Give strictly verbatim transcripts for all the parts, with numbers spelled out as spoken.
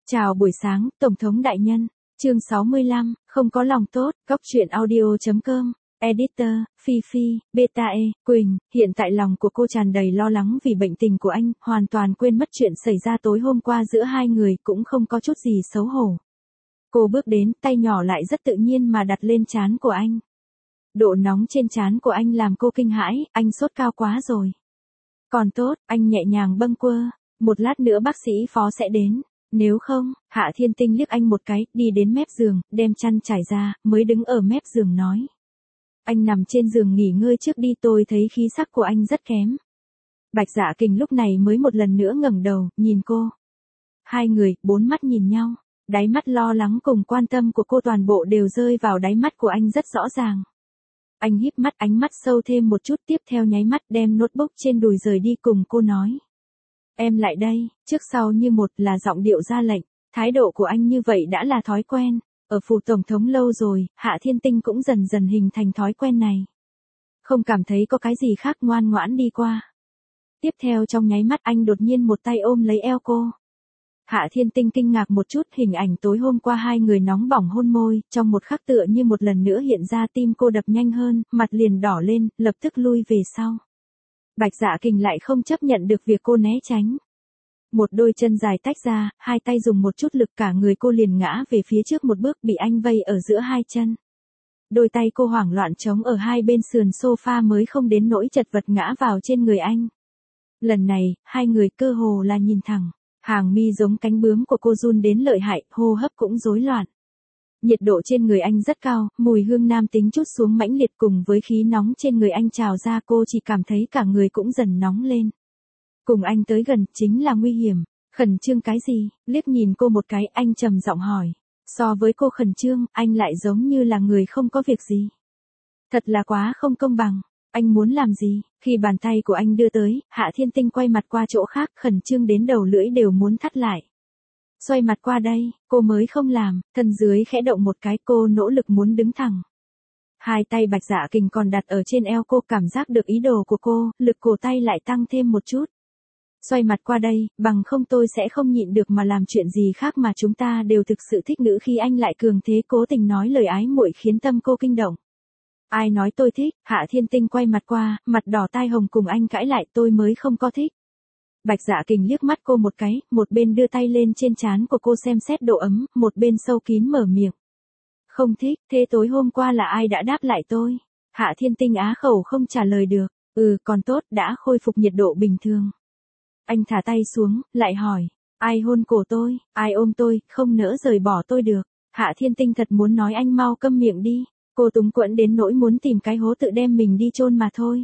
Chào buổi sáng, Tổng thống đại nhân. Chương sáu mươi lăm, không có lòng tốt, góc truyện audio chấm com. Editor, Phi Phi, Beta E, Quỳnh, hiện tại lòng của cô tràn đầy lo lắng vì bệnh tình của anh, hoàn toàn quên mất chuyện xảy ra tối hôm qua giữa hai người, cũng không có chút gì xấu hổ. Cô bước đến, tay nhỏ lại rất tự nhiên mà đặt lên trán của anh. Độ nóng trên trán của anh làm cô kinh hãi, anh sốt cao quá rồi. Còn tốt, anh nhẹ nhàng bâng quơ, một lát nữa bác sĩ phó sẽ đến. Nếu không, Hạ Thiên Tinh liếc anh một cái, đi đến mép giường, đem chăn trải ra, mới đứng ở mép giường nói. Anh nằm trên giường nghỉ ngơi trước đi, tôi thấy khí sắc của anh rất kém. Bạch Dạ Kình lúc này mới một lần nữa ngẩng đầu, nhìn cô. Hai người, bốn mắt nhìn nhau, đáy mắt lo lắng cùng quan tâm của cô toàn bộ đều rơi vào đáy mắt của anh rất rõ ràng. Anh híp mắt, ánh mắt sâu thêm một chút, tiếp theo nháy mắt đem notebook trên đùi rời đi cùng cô nói. Em lại đây, trước sau như một là giọng điệu ra lệnh, thái độ của anh như vậy đã là thói quen, ở phủ tổng thống lâu rồi, Hạ Thiên Tinh cũng dần dần hình thành thói quen này. Không cảm thấy có cái gì khác, ngoan ngoãn đi qua. Tiếp theo trong nháy mắt anh đột nhiên một tay ôm lấy eo cô. Hạ Thiên Tinh kinh ngạc một chút, hình ảnh tối hôm qua hai người nóng bỏng hôn môi, trong một khắc tựa như một lần nữa hiện ra, tim cô đập nhanh hơn, mặt liền đỏ lên, lập tức lui về sau. Bạch Dạ Kình lại không chấp nhận được việc cô né tránh. Một đôi chân dài tách ra, hai tay dùng một chút lực, cả người cô liền ngã về phía trước một bước, bị anh vây ở giữa hai chân. Đôi tay cô hoảng loạn chống ở hai bên sườn sofa mới không đến nỗi chật vật ngã vào trên người anh. Lần này, hai người cơ hồ là nhìn thẳng, hàng mi giống cánh bướm của cô run đến lợi hại, hô hấp cũng rối loạn. Nhiệt độ trên người anh rất cao, mùi hương nam tính chút xuống mãnh liệt cùng với khí nóng trên người anh trào ra, cô chỉ cảm thấy cả người cũng dần nóng lên. Cùng anh tới gần, chính là nguy hiểm. Khẩn trương cái gì? Liếc nhìn cô một cái, anh trầm giọng hỏi. So với cô khẩn trương, anh lại giống như là người không có việc gì. Thật là quá không công bằng. Anh muốn làm gì? Khi bàn tay của anh đưa tới, Hạ Thiên Tinh quay mặt qua chỗ khác, khẩn trương đến đầu lưỡi đều muốn thắt lại. Xoay mặt qua đây, cô mới không làm, thân dưới khẽ động một cái, cô nỗ lực muốn đứng thẳng. Hai tay Bạch Dạ Kình còn đặt ở trên eo cô, cảm giác được ý đồ của cô, lực cổ tay lại tăng thêm một chút. Xoay mặt qua đây, bằng không tôi sẽ không nhịn được mà làm chuyện gì khác mà chúng ta đều thực sự thích. Ngữ khi anh lại cường thế cố tình nói lời ái muội khiến tâm cô kinh động. Ai nói tôi thích? Hạ Thiên Tinh quay mặt qua, mặt đỏ tai hồng cùng anh cãi lại, tôi mới không có thích. Bạch Dạ Kình liếc mắt cô một cái, một bên đưa tay lên trên trán của cô xem xét độ ấm, một bên sâu kín mở miệng. Không thích, thế tối hôm qua là ai đã đáp lại tôi? Hạ Thiên Tinh á khẩu không trả lời được, ừ còn tốt, đã khôi phục nhiệt độ bình thường. Anh thả tay xuống, lại hỏi, ai hôn cổ tôi, ai ôm tôi, không nỡ rời bỏ tôi được. Hạ Thiên Tinh thật muốn nói anh mau câm miệng đi, cô túng quẫn đến nỗi muốn tìm cái hố tự đem mình đi chôn mà thôi.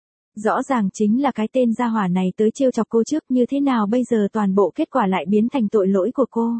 Rõ ràng chính là cái tên gia hỏa này tới trêu chọc cô trước, như thế nào bây giờ toàn bộ kết quả lại biến thành tội lỗi của cô.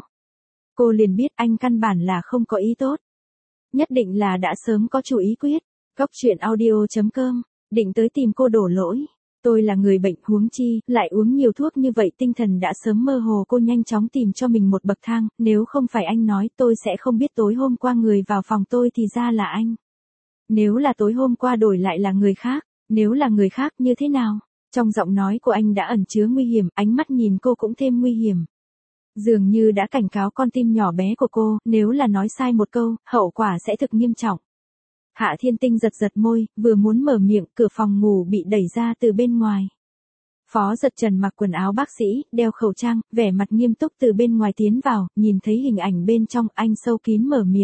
Cô liền biết anh căn bản là không có ý tốt. Nhất định là đã sớm có chủ ý quyết. Góc truyện audio chấm com, định tới tìm cô đổ lỗi. Tôi là người bệnh, huống chi, lại uống nhiều thuốc như vậy, tinh thần đã sớm mơ hồ. Cô nhanh chóng tìm cho mình một bậc thang, nếu không phải anh nói tôi sẽ không biết tối hôm qua người vào phòng tôi thì ra là anh. Nếu là tối hôm qua đổi lại là người khác, nếu là người khác như thế nào? Trong giọng nói của anh đã ẩn chứa nguy hiểm, ánh mắt nhìn cô cũng thêm nguy hiểm. Dường như đã cảnh cáo con tim nhỏ bé của cô, nếu là nói sai một câu, hậu quả sẽ thực nghiêm trọng. Hạ Thiên Tinh giật giật môi, vừa muốn mở miệng, cửa phòng ngủ bị đẩy ra từ bên ngoài. Phó Giật Trần mặc quần áo bác sĩ, đeo khẩu trang, vẻ mặt nghiêm túc từ bên ngoài tiến vào, nhìn thấy hình ảnh bên trong, anh sâu kín mở miệng.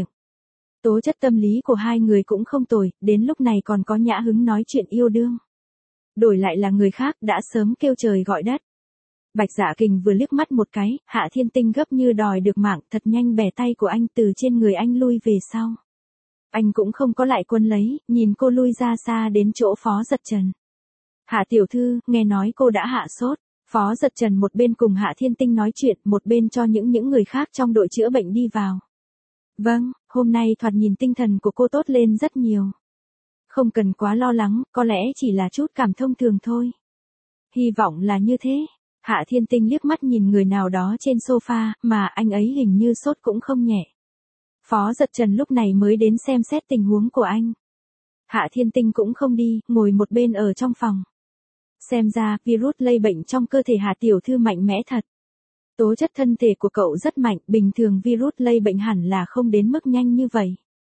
Tố chất tâm lý của hai người cũng không tồi, đến lúc này còn có nhã hứng nói chuyện yêu đương. Đổi lại là người khác đã sớm kêu trời gọi đất. Bạch Dạ Kình vừa liếc mắt một cái, Hạ Thiên Tinh gấp như đòi được mạng, thật nhanh bẻ tay của anh từ trên người anh lui về sau. Anh cũng không có lại quân lấy, nhìn cô lui ra xa đến chỗ Phó Giật Trần. Hạ tiểu thư, nghe nói cô đã hạ sốt. Phó Giật Trần một bên cùng Hạ Thiên Tinh nói chuyện, một bên cho những những người khác trong đội chữa bệnh đi vào. Vâng, hôm nay thoạt nhìn tinh thần của cô tốt lên rất nhiều. Không cần quá lo lắng, có lẽ chỉ là chút cảm thông thường thôi. Hy vọng là như thế. Hạ Thiên Tinh liếc mắt nhìn người nào đó trên sofa, mà anh ấy hình như sốt cũng không nhẹ. Phó Giật Trần lúc này mới đến xem xét tình huống của anh. Hạ Thiên Tinh cũng không đi, ngồi một bên ở trong phòng. Xem ra, virus lây bệnh trong cơ thể Hạ tiểu thư mạnh mẽ thật. Tố chất thân thể của cậu rất mạnh, bình thường virus lây bệnh hẳn là không đến mức nhanh như vậy.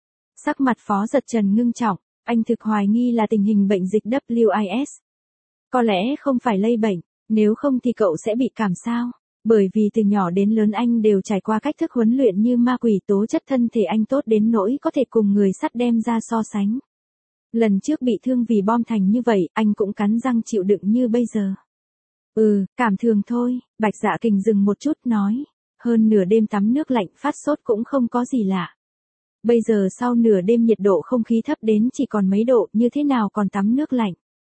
Sắc mặt Phó Giật Trần ngưng trọng, anh thực hoài nghi là tình hình bệnh dịch W I S. Có lẽ không phải lây bệnh, nếu không thì cậu sẽ bị cảm sao? Bởi vì từ nhỏ đến lớn anh đều trải qua cách thức huấn luyện như ma quỷ, tố chất thân thể anh tốt đến nỗi có thể cùng người sắt đem ra so sánh. Lần trước bị thương vì bom thành như vậy, anh cũng cắn răng chịu đựng như bây giờ. Ừ, cảm thường thôi, Bạch Dạ Kình dừng một chút nói. Hơn nửa đêm tắm nước lạnh phát sốt cũng không có gì lạ. Bây giờ sau nửa đêm nhiệt độ không khí thấp đến chỉ còn mấy độ, như thế nào còn tắm nước lạnh?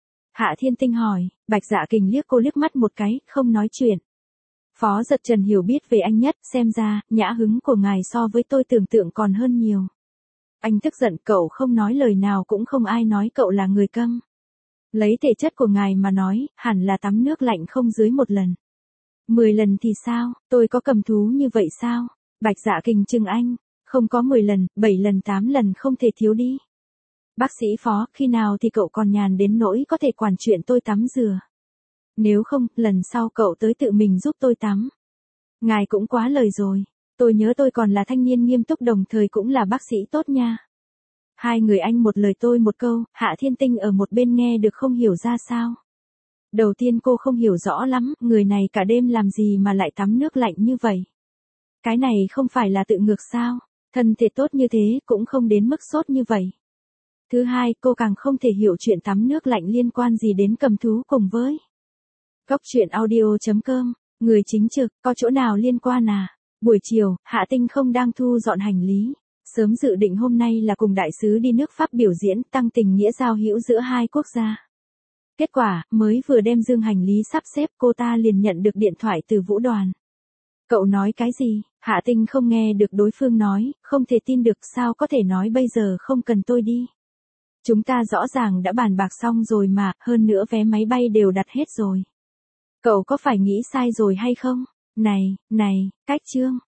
Hạ Thiên Tinh hỏi. Bạch Dạ Kình liếc cô liếc mắt một cái, không nói chuyện. Phó Giật Trần hiểu biết về anh nhất, xem ra, nhã hứng của ngài so với tôi tưởng tượng còn hơn nhiều. Anh tức giận, cậu không nói lời nào cũng không ai nói cậu là người câm. Lấy thể chất của ngài mà nói, hẳn là tắm nước lạnh không dưới một lần. Mười lần thì sao, tôi có cầm thú như vậy sao? Bạch Dạ Kình trừng anh, không có mười lần, bảy lần tám lần không thể thiếu đi. Bác sĩ Phó, khi nào thì cậu còn nhàn đến nỗi có thể quản chuyện tôi tắm rửa? Nếu không, lần sau cậu tới tự mình giúp tôi tắm. Ngài cũng quá lời rồi. Tôi nhớ tôi còn là thanh niên nghiêm túc đồng thời cũng là bác sĩ tốt nha. Hai người anh một lời tôi một câu, Hạ Thiên Tinh ở một bên nghe được không hiểu ra sao. Đầu tiên cô không hiểu rõ lắm, người này cả đêm làm gì mà lại tắm nước lạnh như vậy. Cái này không phải là tự ngược sao, thân thể tốt như thế cũng không đến mức sốt như vậy. Thứ hai, cô càng không thể hiểu chuyện tắm nước lạnh liên quan gì đến cầm thú cùng với. Góc truyện audio chấm com, người chính trực, có chỗ nào liên quan à? Buổi chiều, Hạ Tinh không đang thu dọn hành lý. Sớm dự định hôm nay là cùng đại sứ đi nước Pháp biểu diễn tăng tình nghĩa giao hữu giữa hai quốc gia. Kết quả, mới vừa đem dương hành lý sắp xếp cô ta liền nhận được điện thoại từ Vũ Đoàn. Cậu nói cái gì? Hạ Tinh không nghe được đối phương nói, không thể tin được, sao có thể nói bây giờ không cần tôi đi. Chúng ta rõ ràng đã bàn bạc xong rồi mà, hơn nữa vé máy bay đều đặt hết rồi. Cậu có phải nghĩ sai rồi hay không? Này, này, cách chương.